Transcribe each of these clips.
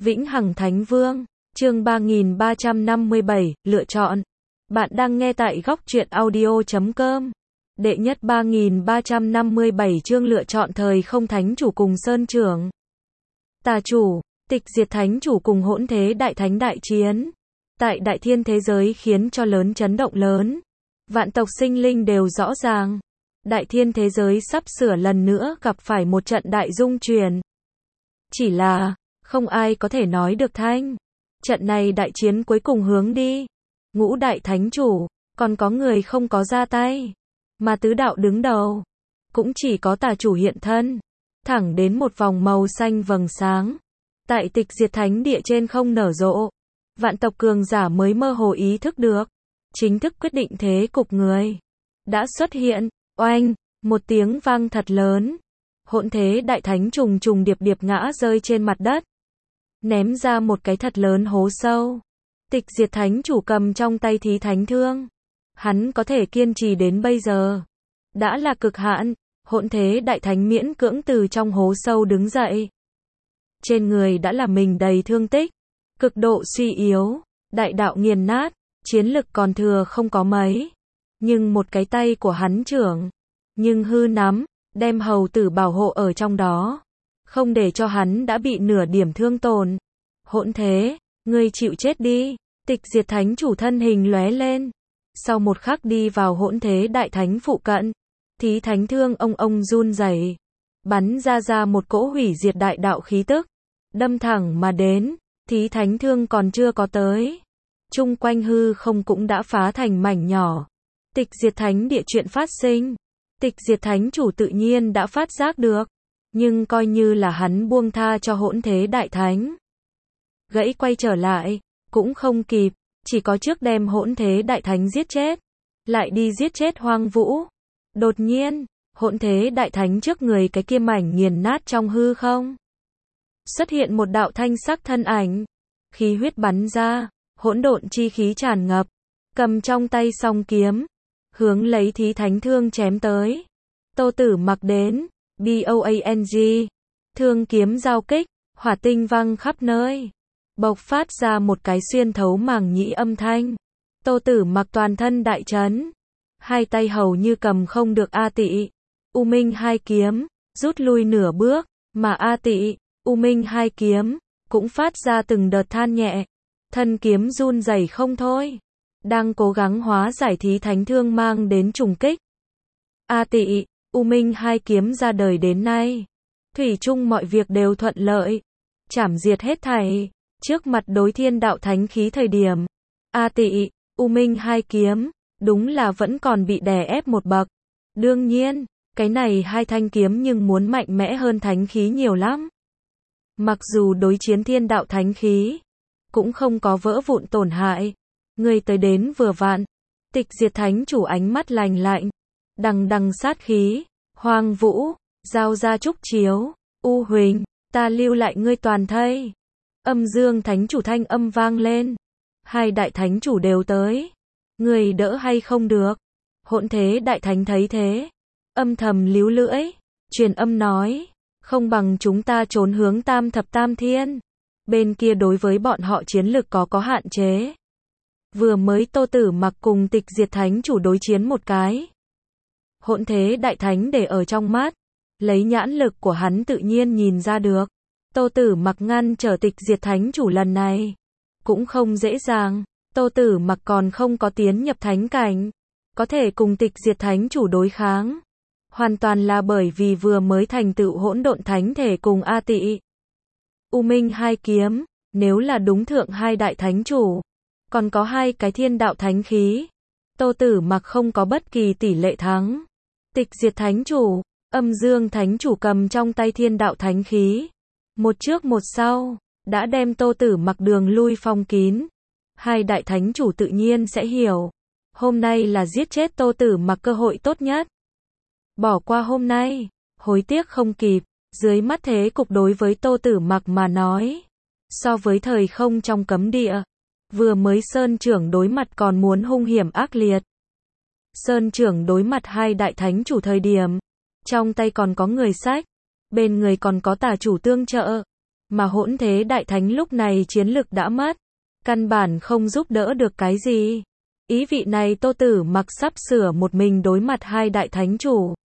Vĩnh Hằng Thánh Vương, chương 3357, lựa chọn. Bạn đang nghe tại góc truyện audio.com. Đệ nhất 3357 chương lựa chọn thời không thánh chủ cùng Sơn Trưởng. Tà chủ, tịch diệt thánh chủ cùng hỗn thế đại thánh đại chiến. Tại đại thiên thế giới khiến cho lớn chấn động lớn. Vạn tộc sinh linh đều rõ ràng. Đại thiên thế giới sắp sửa lần nữa gặp phải một trận đại dung chuyển. Chỉ là, không ai có thể nói được thanh. Trận này đại chiến cuối cùng hướng đi. Ngũ đại thánh chủ, còn có người không có ra tay. Mà tứ đạo đứng đầu. Cũng chỉ có tà chủ hiện thân. Thẳng đến một vòng màu xanh vầng sáng. Tại tịch diệt thánh địa trên không nở rộ. Vạn tộc cường giả mới mơ hồ ý thức được. Chính thức quyết định thế cục người. Đã xuất hiện, oanh, một tiếng vang thật lớn. Hỗn thế đại thánh trùng trùng điệp điệp ngã rơi trên mặt đất. Ném ra một cái thật lớn hố sâu. Tịch diệt thánh chủ cầm trong tay thí thánh thương. Hắn có thể kiên trì đến bây giờ. Đã là cực hạn, hỗn thế đại thánh miễn cưỡng từ trong hố sâu đứng dậy. Trên người đã là mình đầy thương tích. Cực độ suy yếu, đại đạo nghiền nát, chiến lực còn thừa không có mấy. Nhưng một cái tay của hắn trưởng. Nhưng hư nắm, đem hầu tử bảo hộ ở trong đó. Không để cho hắn đã bị nửa điểm thương tổn. Hỗn thế, ngươi chịu chết đi. Tịch diệt thánh chủ thân hình lóe lên. Sau một khắc đi vào hỗn thế đại thánh phụ cận. Thí thánh thương ông run rẩy, bắn ra một cỗ hủy diệt đại đạo khí tức. Đâm thẳng mà đến, thí thánh thương còn chưa có tới. Chung quanh hư không cũng đã phá thành mảnh nhỏ. Tịch diệt thánh địa chuyện phát sinh. Tịch diệt thánh chủ tự nhiên đã phát giác được. Nhưng coi như là hắn buông tha cho hỗn thế đại thánh. Gãy quay trở lại, cũng không kịp, chỉ có trước đem hỗn thế đại thánh giết chết. Lại đi giết chết Hoang Vũ. Đột nhiên, hỗn thế đại thánh trước người cái kia mảnh nghiền nát trong hư không. Xuất hiện một đạo thanh sắc thân ảnh. Khí huyết bắn ra, hỗn độn chi khí tràn ngập. Cầm trong tay song kiếm. Hướng lấy thí thánh thương chém tới. Tô Tử Mặc đến. BOANG. Thương kiếm giao kích, hỏa tinh văng khắp nơi. Bộc phát ra một cái xuyên thấu màng nhĩ âm thanh. Tô Tử Mặc toàn thân đại chấn. Hai tay hầu như cầm không được A Tị. U Minh hai kiếm, rút lui nửa bước, mà A Tị, U Minh hai kiếm, cũng phát ra từng đợt than nhẹ. Thân kiếm run rẩy không thôi. Đang cố gắng hóa giải thí thánh thương mang đến trùng kích. A Tị, U Minh hai kiếm ra đời đến nay. Thủy chung mọi việc đều thuận lợi. Chảm diệt hết thảy. Trước mặt đối thiên đạo thánh khí thời điểm. A Tị, U Minh hai kiếm, đúng là vẫn còn bị đè ép một bậc. Đương nhiên, cái này hai thanh kiếm nhưng muốn mạnh mẽ hơn thánh khí nhiều lắm. Mặc dù đối chiến thiên đạo thánh khí, cũng không có vỡ vụn tổn hại. Người tới đến vừa vặn. Tịch diệt thánh chủ ánh mắt lạnh lạnh. Đằng đằng sát khí. Hoang Vũ, giao ra trúc chiếu. U Huỳnh, ta lưu lại ngươi toàn thây. Âm Dương thánh chủ thanh âm vang lên. Hai đại thánh chủ đều tới. Người đỡ hay không được. Hỗn thế đại thánh thấy thế. Âm thầm líu lưỡi. Truyền âm nói. Không bằng chúng ta trốn hướng tam thập tam thiên. Bên kia đối với bọn họ chiến lực có hạn chế. Vừa mới Tô Tử Mặc cùng tịch diệt thánh chủ đối chiến một cái. Hỗn thế đại thánh để ở trong mắt. Lấy nhãn lực của hắn tự nhiên nhìn ra được. Tô Tử Mặc ngăn trở tịch diệt thánh chủ lần này. Cũng không dễ dàng. Tô Tử Mặc còn không có tiến nhập thánh cảnh. Có thể cùng tịch diệt thánh chủ đối kháng. Hoàn toàn là bởi vì vừa mới thành tựu hỗn độn thánh thể cùng A Tị. U Minh hai kiếm, nếu là đúng thượng hai đại thánh chủ. Còn có hai cái thiên đạo thánh khí. Tô Tử Mặc không có bất kỳ tỷ lệ thắng. Tịch diệt thánh chủ, Âm Dương thánh chủ cầm trong tay thiên đạo thánh khí. Một trước một sau, đã đem Tô Tử Mặc đường lui phong kín. Hai đại thánh chủ tự nhiên sẽ hiểu. Hôm nay là giết chết Tô Tử Mặc cơ hội tốt nhất. Bỏ qua hôm nay, hối tiếc không kịp. Dưới mắt thế cục đối với Tô Tử Mặc mà nói. So với thời không trong cấm địa. Vừa mới Sơn Trưởng đối mặt còn muốn hung hiểm ác liệt. Sơn Trưởng đối mặt hai đại thánh chủ thời điểm. Trong tay còn có người sách. Bên người còn có tà chủ tương trợ. mà hỗn thế đại thánh lúc này chiến lực đã mất, căn bản không giúp đỡ được cái gì. Ý vị này Tô Tử Mặc sắp sửa một mình đối mặt hai đại thánh chủ.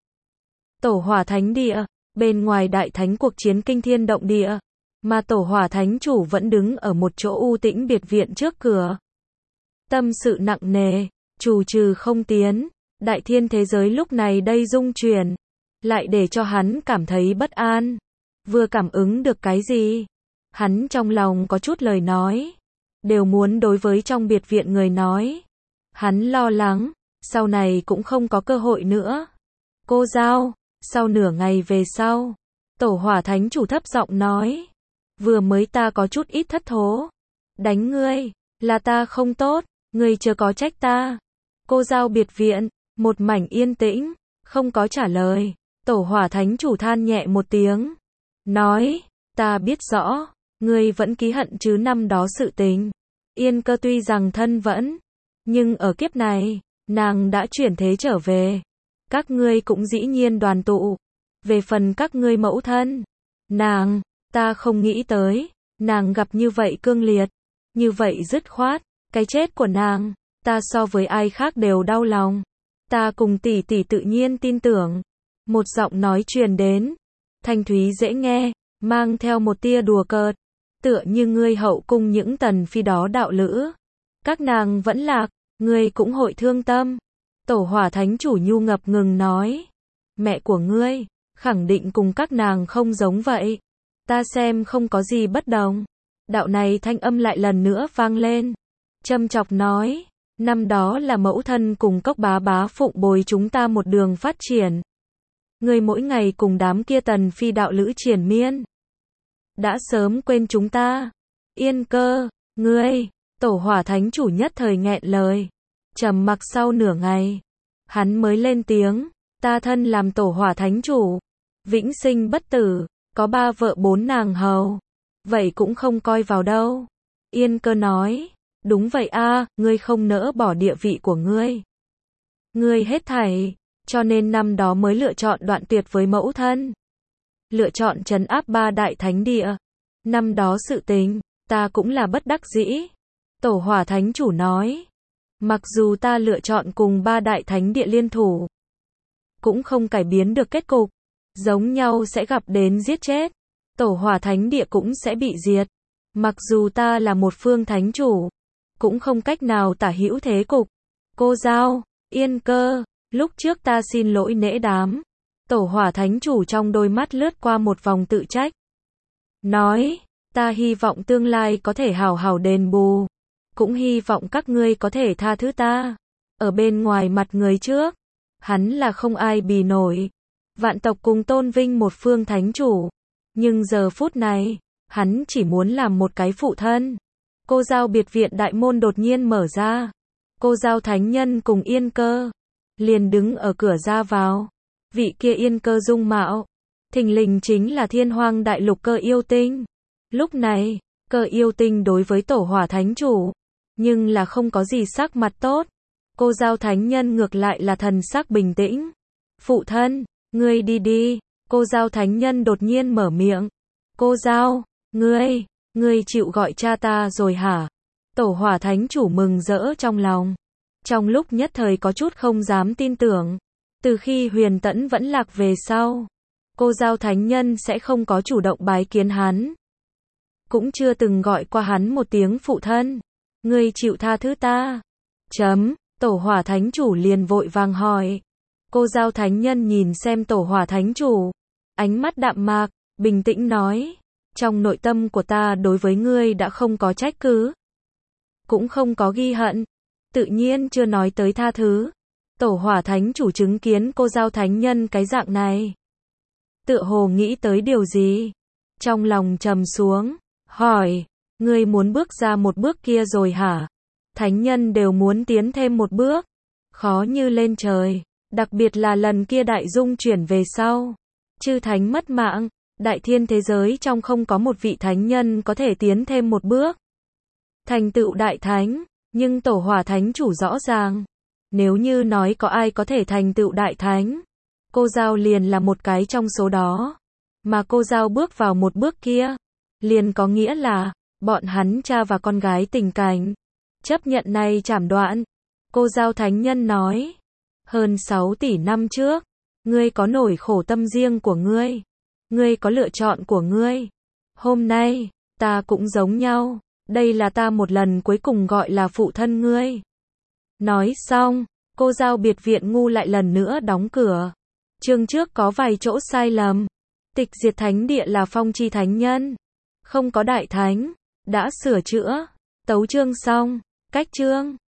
Tổ Hỏa Thánh Địa, bên ngoài đại thánh cuộc chiến kinh thiên động địa, mà Tổ Hỏa Thánh chủ vẫn đứng ở một chỗ u tĩnh biệt viện trước cửa. Tâm sự nặng nề, trù trừ không tiến, đại thiên thế giới lúc này đây rung chuyển, lại để cho hắn cảm thấy bất an. Vừa cảm ứng được cái gì, hắn trong lòng có chút lời nói, đều muốn đối với trong biệt viện người nói. Hắn lo lắng, sau này cũng không có cơ hội nữa. Cô Giao, sau nửa ngày về sau, Tổ Hỏa Thánh chủ thấp giọng nói, vừa mới ta có chút ít thất thố, đánh ngươi, là ta không tốt, ngươi chớ có trách ta. Cô Giao biệt viện, một mảnh yên tĩnh, không có trả lời. Tổ Hỏa Thánh chủ than nhẹ một tiếng, nói, ta biết rõ, ngươi vẫn ký hận chứ năm đó sự tình. Yên Cơ tuy rằng thân vẫn, nhưng ở kiếp này, nàng đã chuyển thế trở về. Các ngươi cũng dĩ nhiên đoàn tụ. Về phần các ngươi mẫu thân, nàng, ta không nghĩ tới, nàng gặp như vậy cương liệt, như vậy dứt khoát, cái chết của nàng, ta so với ai khác đều đau lòng. Ta cùng tỷ tỷ tự nhiên tin tưởng. Một giọng nói truyền đến, thanh thúy dễ nghe, mang theo một tia đùa cợt, tựa như ngươi hậu cung những tần phi đó đạo lữ. Các nàng vẫn lạc, ngươi cũng hội thương tâm. Tổ Hỏa Thánh chủ nhu ngập ngừng nói, mẹ của ngươi, khẳng định cùng các nàng không giống vậy. Ta xem không có gì bất đồng. Đạo này thanh âm lại lần nữa vang lên. Châm chọc nói, năm đó là mẫu thân cùng Cốc bá bá phụng bồi chúng ta một đường phát triển. Ngươi mỗi ngày cùng đám kia tần phi đạo lữ triển miên. Đã sớm quên chúng ta. Yên Cơ, ngươi, Tổ Hỏa Thánh chủ nhất thời nghẹn lời. Trầm mặc sau nửa ngày, hắn mới lên tiếng, ta thân làm Tổ Hỏa Thánh chủ, vĩnh sinh bất tử, có 3 vợ 4 nàng hầu, vậy cũng không coi vào đâu. Yên Cơ nói, đúng vậy a, ngươi không nỡ bỏ địa vị của ngươi. Ngươi hết thảy, cho nên năm đó mới lựa chọn đoạn tuyệt với mẫu thân. Lựa chọn trấn áp 3 đại thánh địa. Năm đó sự tình, ta cũng là bất đắc dĩ. Tổ Hỏa Thánh chủ nói, mặc dù ta lựa chọn cùng 3 đại thánh địa liên thủ, cũng không cải biến được kết cục, giống nhau sẽ gặp đến giết chết. Tổ Hỏa Thánh địa cũng sẽ bị diệt. Mặc dù ta là một phương thánh chủ, cũng không cách nào tả hữu thế cục. Cô Giao, Yên Cơ, lúc trước ta xin lỗi nễ đám. Tổ Hỏa Thánh chủ trong đôi mắt lướt qua một vòng tự trách. Nói, ta hy vọng tương lai có thể hảo hảo đền bù. Cũng hy vọng các ngươi có thể tha thứ ta. Ở bên ngoài mặt người trước, hắn là không ai bì nổi. Vạn tộc cùng tôn vinh một phương thánh chủ. Nhưng giờ phút này, hắn chỉ muốn làm một cái phụ thân. Cô Giao biệt viện đại môn đột nhiên mở ra. Cô Giao thánh nhân cùng Yên Cơ liền đứng ở cửa ra vào. Vị kia Yên Cơ dung mạo, thình lình chính là Thiên Hoang đại lục Cơ Yêu Tinh. Lúc này, Cơ Yêu Tinh đối với Tổ Hỏa Thánh chủ, nhưng là không có gì sắc mặt tốt. Cô Giao thánh nhân ngược lại là thần sắc bình tĩnh. Phụ thân, ngươi đi đi. Cô Giao thánh nhân đột nhiên mở miệng. Cô Giao, ngươi chịu gọi cha ta rồi hả? Tổ Hỏa Thánh chủ mừng rỡ trong lòng. Trong lúc nhất thời có chút không dám tin tưởng. Từ khi Huyền Tẫn vẫn lạc về sau, cô Giao thánh nhân sẽ không có chủ động bái kiến hắn. Cũng chưa từng gọi qua hắn một tiếng phụ thân. Ngươi chịu tha thứ ta. Tổ Hỏa Thánh chủ liền vội vàng hỏi. Cô Giao thánh nhân nhìn xem Tổ Hỏa Thánh chủ, ánh mắt đạm mạc, bình tĩnh nói, trong nội tâm của ta đối với ngươi đã không có trách cứ, cũng không có ghi hận, tự nhiên chưa nói tới tha thứ. Tổ Hỏa Thánh chủ chứng kiến cô Giao thánh nhân cái dạng này, tựa hồ nghĩ tới điều gì, trong lòng trầm xuống, hỏi, ngươi muốn bước ra một bước kia rồi hả? Thánh nhân đều muốn tiến thêm một bước, khó như lên trời, đặc biệt là lần kia đại dung chuyển về sau, chư thánh mất mạng, đại thiên thế giới trong không có một vị thánh nhân có thể tiến thêm một bước, thành tựu đại thánh, nhưng Tổ Hỏa Thánh chủ rõ ràng, nếu như nói có ai có thể thành tựu đại thánh, cô Giao liền là một cái trong số đó, mà cô Giao bước vào một bước kia, liền có nghĩa là, bọn hắn cha và con gái tình cảnh. Chấp nhận này chảm đoạn. Cô Giao Thánh Nhân nói, hơn 6 tỷ năm trước, ngươi có nỗi khổ tâm riêng của ngươi. Ngươi có lựa chọn của ngươi. Hôm nay, ta cũng giống nhau. Đây là ta một lần cuối cùng gọi là phụ thân ngươi. Nói xong, cô Giao biệt viện ngu lại lần nữa đóng cửa. Chương trước có vài chỗ sai lầm. Tịch diệt thánh địa là phong chi thánh nhân. Không có đại thánh. Đã sửa chữa. Tấu chương xong. Cách chương.